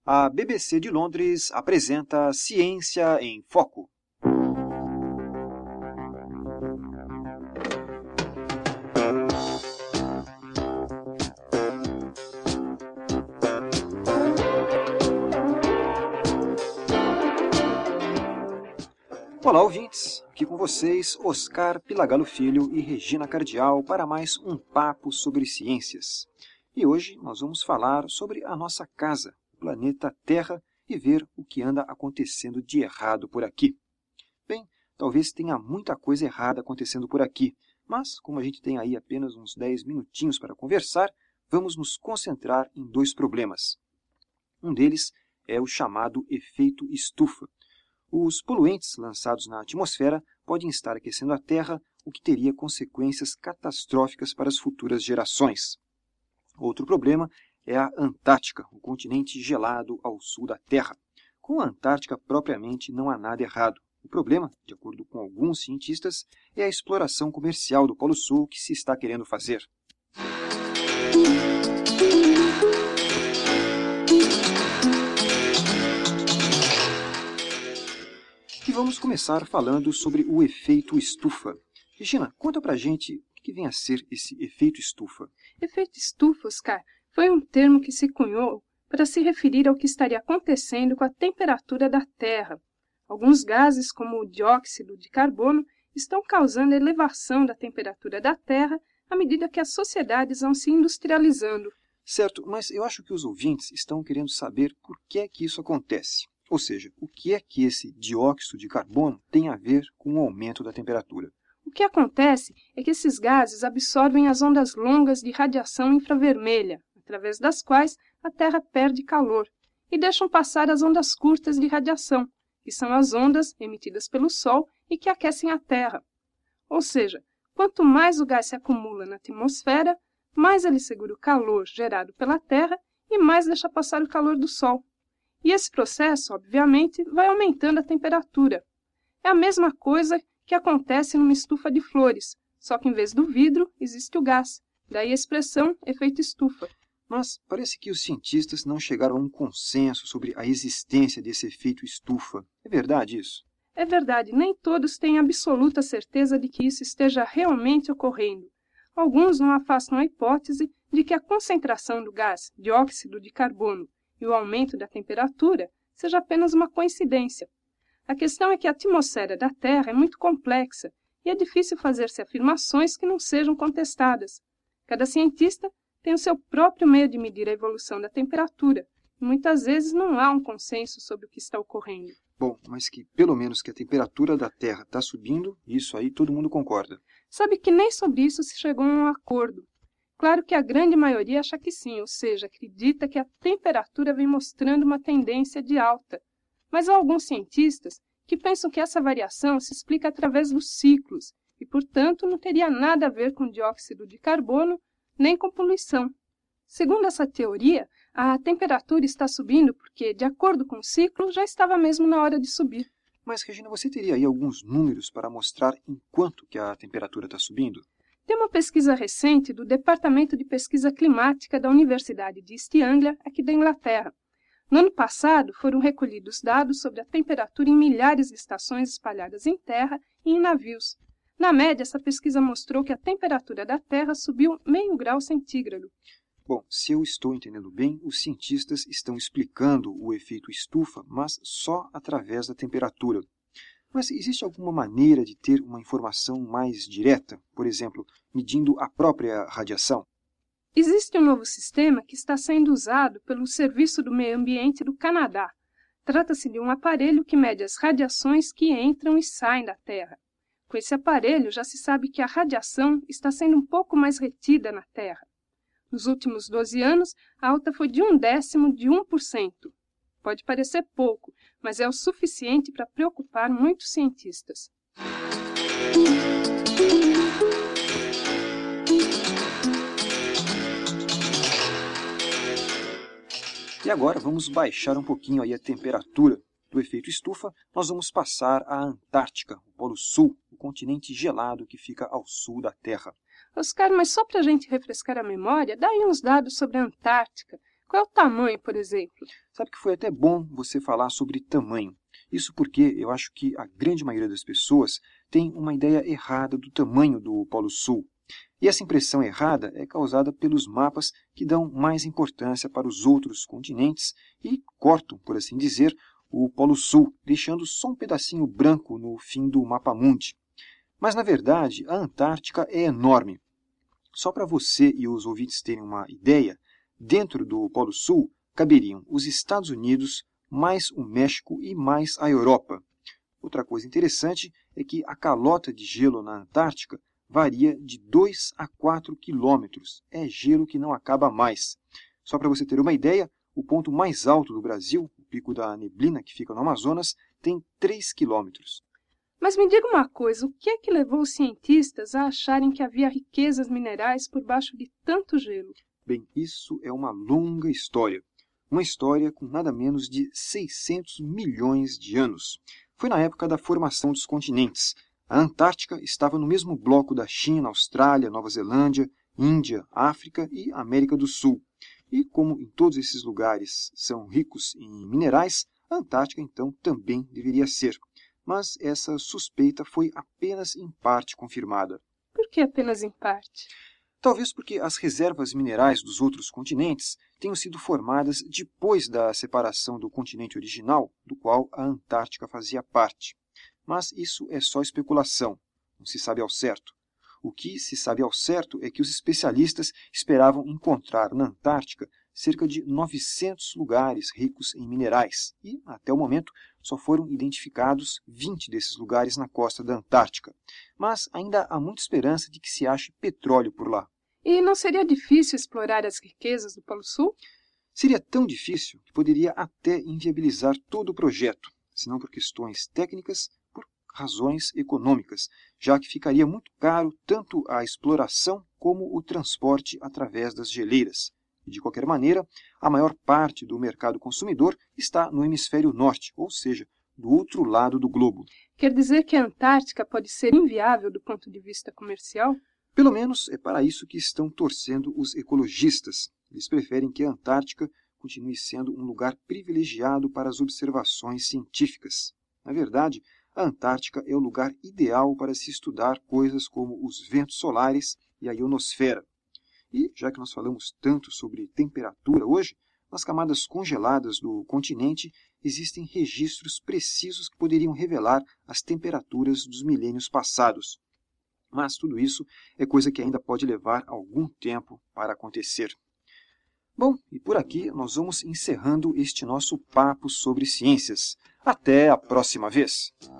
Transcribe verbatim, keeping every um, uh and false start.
A B B C de Londres apresenta Ciência em Foco. Olá, ouvintes! Aqui com vocês, Oscar Pilagalo Filho e Regina Cardial para mais um papo sobre ciências. E hoje nós vamos falar sobre a nossa casa, o planeta Terra, e ver o que anda acontecendo de errado por aqui. Bem, talvez tenha muita coisa errada acontecendo por aqui, mas como a gente tem aí apenas uns dez minutinhos para conversar, vamos nos concentrar em dois problemas. Um deles é o chamado efeito estufa. Os poluentes lançados na atmosfera podem estar aquecendo a Terra, o que teria consequências catastróficas para as futuras gerações. Outro problema é a Antártica, o continente gelado ao sul da Terra. Com a Antártica propriamente não há nada errado. O problema, de acordo com alguns cientistas, é a exploração comercial do Polo Sul que se está querendo fazer. E vamos começar falando sobre o efeito estufa. Regina, conta pra gente o que vem a ser esse efeito estufa. Efeito estufa, Oscar, foi um termo que se cunhou para se referir ao que estaria acontecendo com a temperatura da Terra. Alguns gases, como o dióxido de carbono, estão causando elevação da temperatura da Terra à medida que as sociedades vão se industrializando. Certo, mas eu acho que os ouvintes estão querendo saber por que é que isso acontece. Ou seja, o que é que esse dióxido de carbono tem a ver com o aumento da temperatura? O que acontece é que esses gases absorvem as ondas longas de radiação infravermelha, através das quais a Terra perde calor, e deixam passar as ondas curtas de radiação, que são as ondas emitidas pelo Sol e que aquecem a Terra. Ou seja, quanto mais o gás se acumula na atmosfera, mais ele segura o calor gerado pela Terra e mais deixa passar o calor do Sol. E esse processo, obviamente, vai aumentando a temperatura. É a mesma coisa que acontece numa estufa de flores, só que em vez do vidro existe o gás. Daí a expressão efeito estufa. Mas parece que os cientistas não chegaram a um consenso sobre a existência desse efeito estufa. É verdade isso? É verdade, nem todos têm absoluta certeza de que isso esteja realmente ocorrendo. Alguns não afastam a hipótese de que a concentração do gás dióxido de carbono e o aumento da temperatura seja apenas uma coincidência. A questão é que a atmosfera da Terra é muito complexa e é difícil fazer-se afirmações que não sejam contestadas. Cada cientista tem o seu próprio meio de medir a evolução da temperatura e muitas vezes não há um consenso sobre o que está ocorrendo. Bom, mas que pelo menos que a temperatura da Terra está subindo, isso aí todo mundo concorda. Sabe que nem sobre isso se chegou a um acordo. Claro que a grande maioria acha que sim, ou seja, acredita que a temperatura vem mostrando uma tendência de alta. Mas há alguns cientistas que pensam que essa variação se explica através dos ciclos e, portanto, não teria nada a ver com dióxido de carbono nem com poluição. Segundo essa teoria, a temperatura está subindo porque, de acordo com o ciclo, já estava mesmo na hora de subir. Mas, Regina, você teria aí alguns números para mostrar em quanto que a temperatura está subindo? Tem uma pesquisa recente do Departamento de Pesquisa Climática da Universidade de East Anglia, aqui da Inglaterra. No ano passado, foram recolhidos dados sobre a temperatura em milhares de estações espalhadas em terra e em navios. Na média, essa pesquisa mostrou que a temperatura da Terra subiu meio grau centígrado. Bom, se eu estou entendendo bem, os cientistas estão explicando o efeito estufa, mas só através da temperatura. Mas existe alguma maneira de ter uma informação mais direta, por exemplo, medindo a própria radiação? Existe um novo sistema que está sendo usado pelo Serviço do Meio Ambiente do Canadá. Trata-se de um aparelho que mede as radiações que entram e saem da Terra. Com esse aparelho, já se sabe que a radiação está sendo um pouco mais retida na Terra. Nos últimos doze anos, a alta foi de um décimo de um por cento. Pode parecer pouco, mas é o suficiente para preocupar muitos cientistas. E agora vamos baixar um pouquinho aí a temperatura. Do efeito estufa, nós vamos passar à Antártica, o Polo Sul, o continente gelado que fica ao sul da Terra. Oscar, mas só para a gente refrescar a memória, dá aí uns dados sobre a Antártica. Qual é o tamanho, por exemplo? Sabe que foi até bom você falar sobre tamanho. Isso porque eu acho que a grande maioria das pessoas tem uma ideia errada do tamanho do Polo Sul. E essa impressão errada é causada pelos mapas que dão mais importância para os outros continentes e cortam, por assim dizer, o Polo Sul, deixando só um pedacinho branco no fim do mapa-mundi. Mas, na verdade, a Antártica é enorme. Só para você e os ouvintes terem uma ideia, dentro do Polo Sul caberiam os Estados Unidos, mais o México e mais a Europa. Outra coisa interessante é que a calota de gelo na Antártica varia de dois a quatro quilômetros. É gelo que não acaba mais. Só para você ter uma ideia, o ponto mais alto do Brasil, o Pico da Neblina, que fica no Amazonas, tem três quilômetros. Mas me diga uma coisa, o que é que levou os cientistas a acharem que havia riquezas minerais por baixo de tanto gelo? Bem, isso é uma longa história. Uma história com nada menos de seiscentos milhões de anos. Foi na época da formação dos continentes. A Antártica estava no mesmo bloco da China, Austrália, Nova Zelândia, Índia, África e América do Sul. E como em todos esses lugares são ricos em minerais, a Antártica então também deveria ser. Mas essa suspeita foi apenas em parte confirmada. Por que apenas em parte? Talvez porque as reservas minerais dos outros continentes tenham sido formadas depois da separação do continente original, do qual a Antártica fazia parte. Mas isso é só especulação, não se sabe ao certo. O que se sabe ao certo é que os especialistas esperavam encontrar na Antártica cerca de novecentos lugares ricos em minerais e, até o momento, só foram identificados vinte desses lugares na costa da Antártica. Mas ainda há muita esperança de que se ache petróleo por lá. E não seria difícil explorar as riquezas do Polo Sul? Seria tão difícil que poderia até inviabilizar todo o projeto, se não por questões técnicas, por razões econômicas, já que ficaria muito caro tanto a exploração como o transporte através das geleiras. E, de qualquer maneira, a maior parte do mercado consumidor está no hemisfério norte, ou seja, do outro lado do globo. Quer dizer que a Antártica pode ser inviável do ponto de vista comercial? Pelo menos é para isso que estão torcendo os ecologistas. Eles preferem que a Antártica continue sendo um lugar privilegiado para as observações científicas. Na verdade, a Antártica é o lugar ideal para se estudar coisas como os ventos solares e a ionosfera. E, já que nós falamos tanto sobre temperatura hoje, nas camadas congeladas do continente existem registros precisos que poderiam revelar as temperaturas dos milênios passados. Mas tudo isso é coisa que ainda pode levar algum tempo para acontecer. Bom, e por aqui nós vamos encerrando este nosso papo sobre ciências. Até a próxima vez!